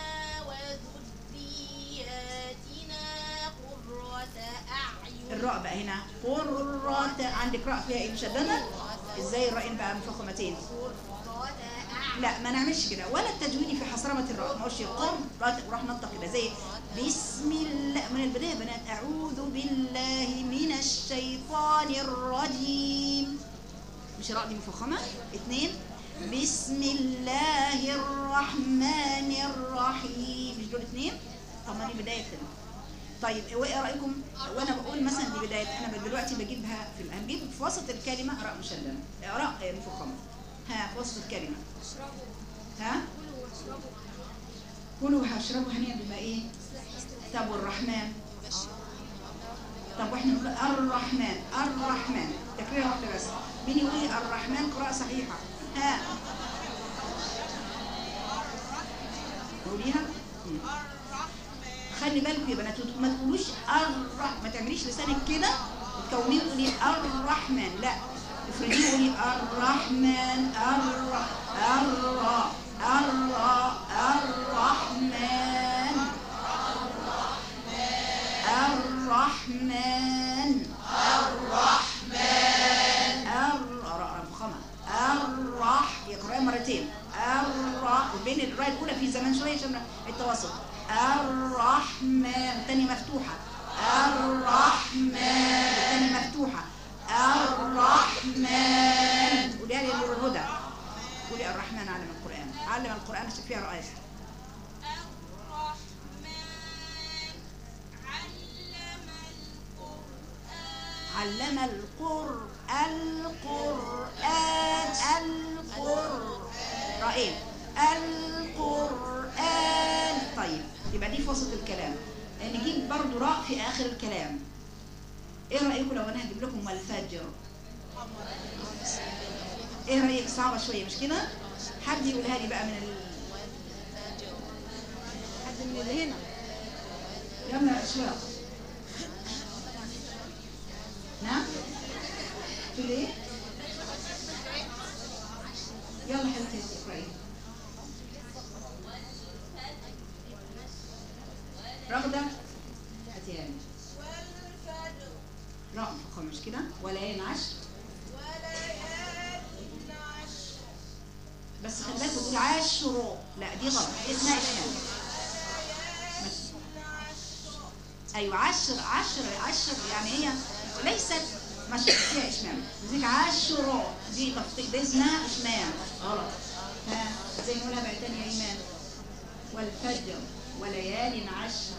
E: وذرياتنا قرة أعين.
C: الراء بقى هنا قرة. عندك راء فيها ايه مشدده؟ ازاي الراء بقى مفخمتين؟
E: قرة أعين.
C: لا ما نعملش كده، ولا التجويد في حصرمة الراء. ما هوش قر وراح نطق كده زي بسم الله من البداية. بنات أعوذ بالله من الشيطان الرجيم. مش راء دي مفخمة؟ اتنين بسم الله الرحمن الرحيم. مش دول اتنين؟ طب ما دي بداية كده. طيب وايه رأيكم وانا بقول مثلا دي بداية، انا دلوقتي بجيبها في ال- هنجيب في وسط الكلمة راء مشددة، راء مفخمة. ها في وسط الكلمة. ها كلوا واشربوا هنيئا بما ايه؟ طب والرحمن؟ طب واحنا نقول الرحمن الرحمن تكرير واحدة بس. مين يقول لي الرحمن قراءة صحيحة؟ ها قوليها. خلي بالكم يا بنات ما تقولوش الرح، ما تعمليش لسانك كده وتكونيه تقولي الرحمن، لا افرديه قولي الرحمن الر الر الر الرحمن الرحمن الرحمن الر مفخمة الرح يقرأ مرتين الرح بين الراء الأولى في زمان شوية عشان التوسط. الرحمن الثانية مفتوحة. الرحمن الثانية مفتوحة. الرحمن قوليها لي نور الهدى. قولي الرحمن علم القرآن. علم القرآن عشان فيها رئيس.
E: الرحمن علم
C: علم القر القرآن القر رأيت القرآن. طيب يبقى دي في وسط الكلام. نجيب برضو راء في آخر الكلام. ايه رأيكم لو انا هجيب لكم والفجر؟ ايه رأيك؟ صعبة شوية مش كده؟ حد يقولها لي بقى من ال...
A: حد من اللي هنا.
C: يلا اشواق. نعم؟ في ليه؟ يلا حبيبتي اقرأي. رغدة هاتيها لي.
D: والفجر
C: راء فخم مش كده؟ وليالي عشر.
D: وليال عشر.
C: بس خلي بالك بتقول عشر، لا دي غلط، دي اسمها اشمام. ايوه عشر عشر عشر يعني هي ليست مش فيها اشمام. ديك عشر دي تفصيل، دي اسمها اشمام غلط. ها زي نقولها بقى تاني يا ايمان. والفجر وليال عشر.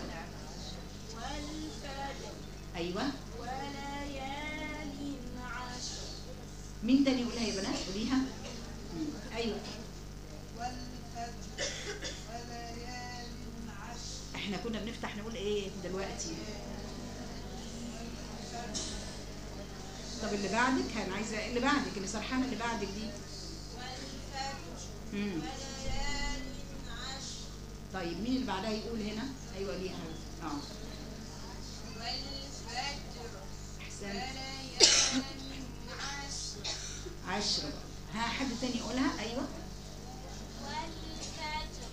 D: والفجر
C: ايوه
D: وليال عشر.
C: مين تاني يقولها يا بنات؟ قوليها. ايوه
D: والفجر وليال عشر.
C: احنا كنا بنفتح نقول ايه دلوقتي؟ طب اللي بعدك انا عايزه اللي بعدك اللي سرحانه اللي بعدك دي.
D: والفجر
C: امم
D: وليال عشر.
C: طيب مين اللي بعدها يقول هنا؟ ايوه ليها. اه
D: والفجر
C: احسن.
D: وليال عشر.
C: عشرة. ها حد تاني يقولها؟ ايوه
E: والفجر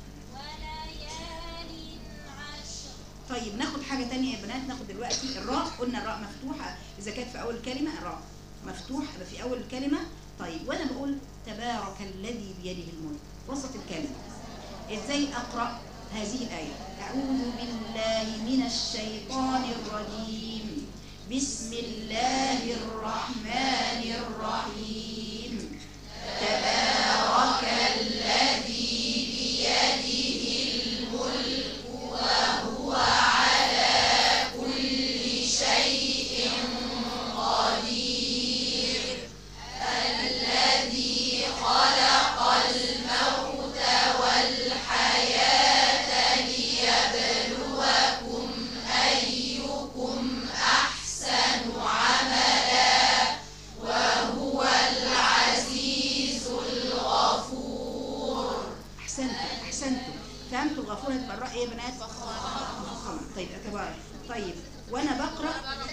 E: وليال عشر.
C: طيب ناخد حاجه تانية يا بنات. ناخد دلوقتي الراء. قلنا الراء مفتوحه اذا كانت في اول كلمه. الراء مفتوح في اول الكلمه. طيب وانا بقول تبارك الذي بيده الملك وسط الكلمه. ازاي اقرا هذه الايه؟ اعوذ بالله من الشيطان الرجيم. بسم الله الرحمن الرحيم. تبارك الذي بيده الملك وهو على كل شيء قدير. الذي خلق الموت والحياة ليبلوكم أيكم أحسن عملا وهو العزيز الغفور. أحسنتم أحسنتم. فهمتوا الغفور هتبقى الراء ايه يا بنات؟ فخامة. طيب تبارك. طيب وانا بقرا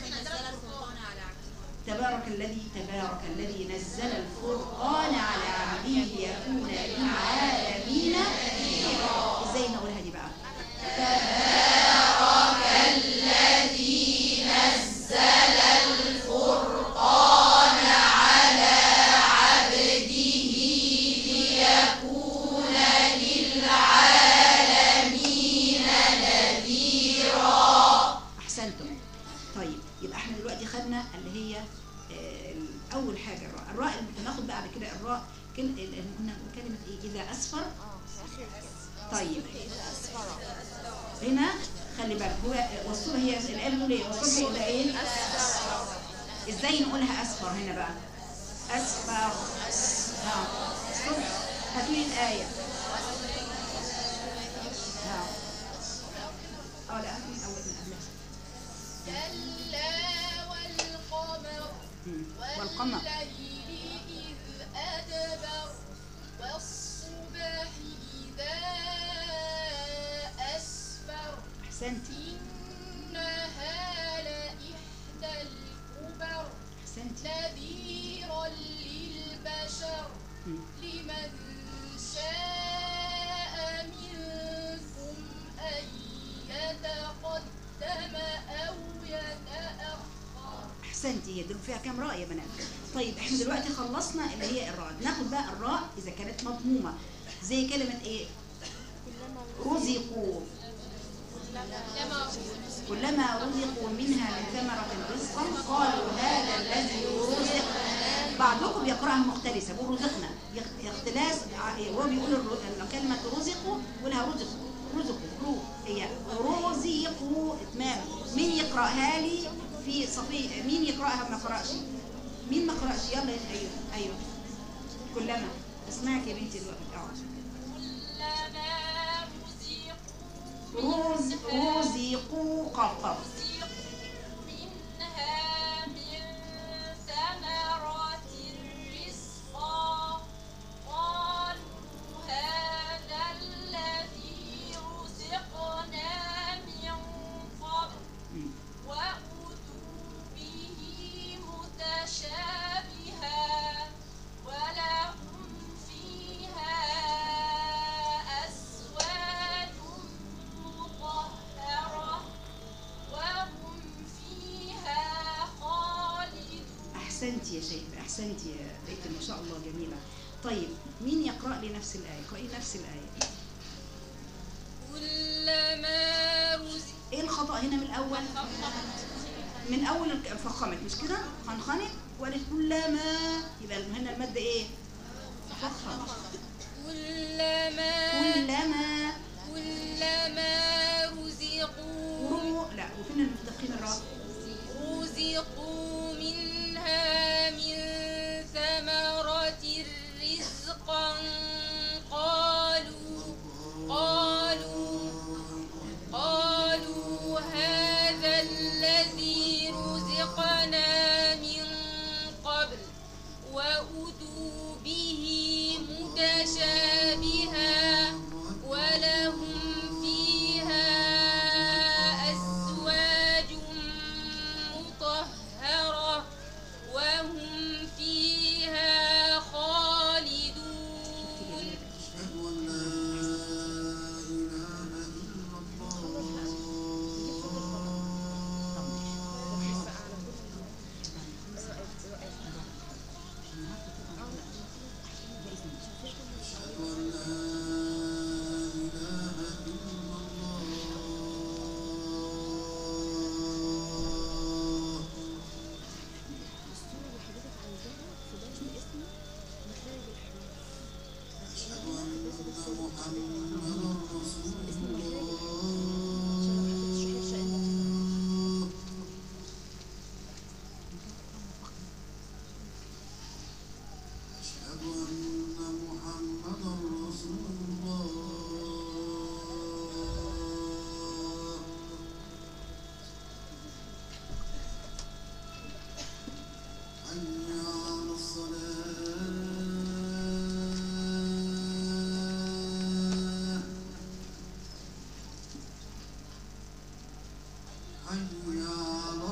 C: تبارك الذي تبارك الذي نزل الفرقان على عبده ليكون للعالمين نذيرا. ازاي نقولها دي بقى؟ تبارك الذي نزل الفرقان على عبده ليكون للعالمين نذيرا. احسنتم. طيب يبقى احنا دلوقتي خدنا اللي هي آه، اول حاجه الراء. الراء اللي بناخد بعد كده الراء كل قلنا كلمه ايه؟ اذا اسفر. طيب هنا خلي بالك هو والصبح هي الايه بتقول ايه؟ والصبح اذا ايه؟ ازاي نقولها اسفر هنا بقى؟ اسفر. اه الصبح. هاتوا لي الايه. اه اه لا من اول من قبلها.
E: كلا والقمر
C: مم. والقمر.
E: والليل إذ أدبر والصبح إذا أسفر
C: احسنتي
E: إنها لإحدى الكبر
C: احسنتي.
E: نذيرا للبشر
C: مم.
E: لمن شاء منكم أن يتقدم أو يتأخر.
C: احسنتي. هي دول فيها كام راء يا بنات؟ طيب احنا دلوقتي خلصنا اللي هي الراء. ناخد بقى الراء اذا كانت مضمومه زي كلمه ايه؟ رزقوا. كلما رزقوا منها من ثمرة رزقا قالوا هذا الذي رزقنا. بعضكم يقرأها مختلسة بيقول رزقنا اختلاس. هو بيقول الر- كلمة رزقوا يقولها رزقوا رزقوا رو هي رزقوا اتمام. مين يقرأها لي؟ في صفي مين يقرأها ما قرأش؟ مين ما قرأش؟ يلا ايوه ايوه كلما اسمعك يا بنتي دلوقتي. اه
E: كلما
C: روز رزقوا قطر
E: منها من ثمرات رزقا قالوا هذا الذي رزقنا من قبل وأتوا به متشابها ولهم فيها أزواج مطهرة وهم فيها خالدون.
C: احسنتي يا شيخ، احسنتي يا بنتي ما شاء الله جميله. طيب مين يقرأ لي نفس الآية؟ اقرأي نفس الآية.
E: كلما رزق
C: ايه الخطأ هنا من الأول؟ من أول الك- فخمت مش كده؟ خنخنت وقالت كلما، يبقى هنا المادة ايه؟ فخمت.
E: كلما
C: كلما
E: كلما رزقوا
C: رو لا وفين المفتقين الراء؟
E: رزقوا منها من ثمرة رزقا قالوا قالوا قالوا هذا الذي رزقنا من قبل وأتوا به متشابها ولهم فيها أزواج مطهرة وهم فيها خالدون.
G: أشهد أن لا إله إلا أشهد أن لا إله إلا الله. أشهد أن محمدا رسول الله. أشهد أن محمدا رسول الله. حي على الصلاة. حي على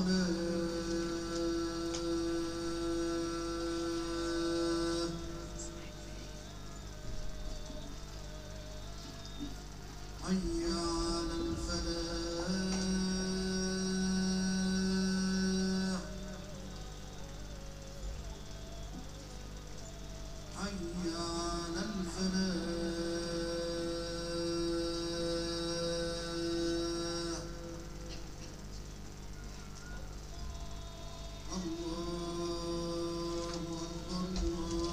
G: الصلاة. حي على الفلاح. حي على الفلاح. الله أكبر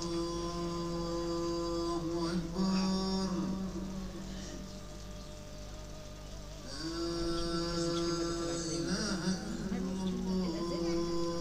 G: الله أكبر. لا إله إلا الله.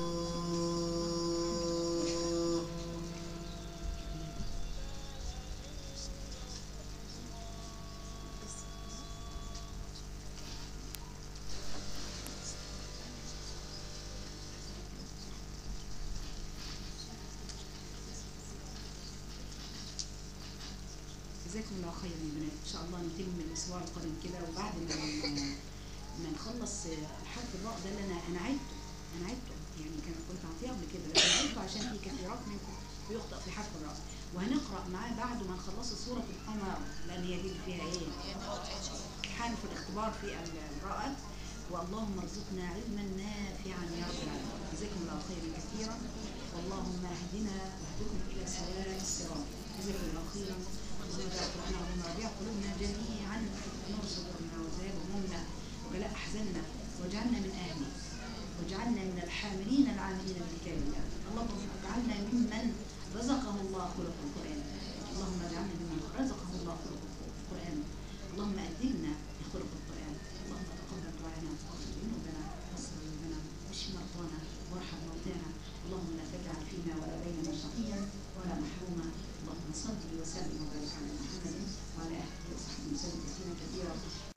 C: جزاكم الله خيرا يا بنات، ان شاء الله نتم الاسبوع القادم كده، وبعد ما ما نخلص حرف الراء ده اللي انا انا عدته انا عدته يعني كان كنت عطيه قبل كده، لكن عدته عشان في كثيرات منكم بيخطئ في حرف الراء، وهنقرا معاه بعد ما نخلص سوره القمر لان هي دي اللي فيها ايه؟ امتحان في الاختبار في القراءات. واللهم ارزقنا علما نافعا يا رب العالمين. جزاكم الله خيرا كثيرا، اللهم اهدنا واهدكم الى سواء الصراط. جزاكم الله خيرا. اللهم بارك لنا اللهم ربيع قلوبنا جميعا، نور صدورنا وذهاب همومنا ولا احزاننا، واجعلنا من اهله، واجعلنا من الحاملين العاملين بكتاب الله. اللهم اجعلنا ممن رزقه الله خلق القران. اللهم اجعلنا ممن رزقه الله خلق القران. اللهم ادبنا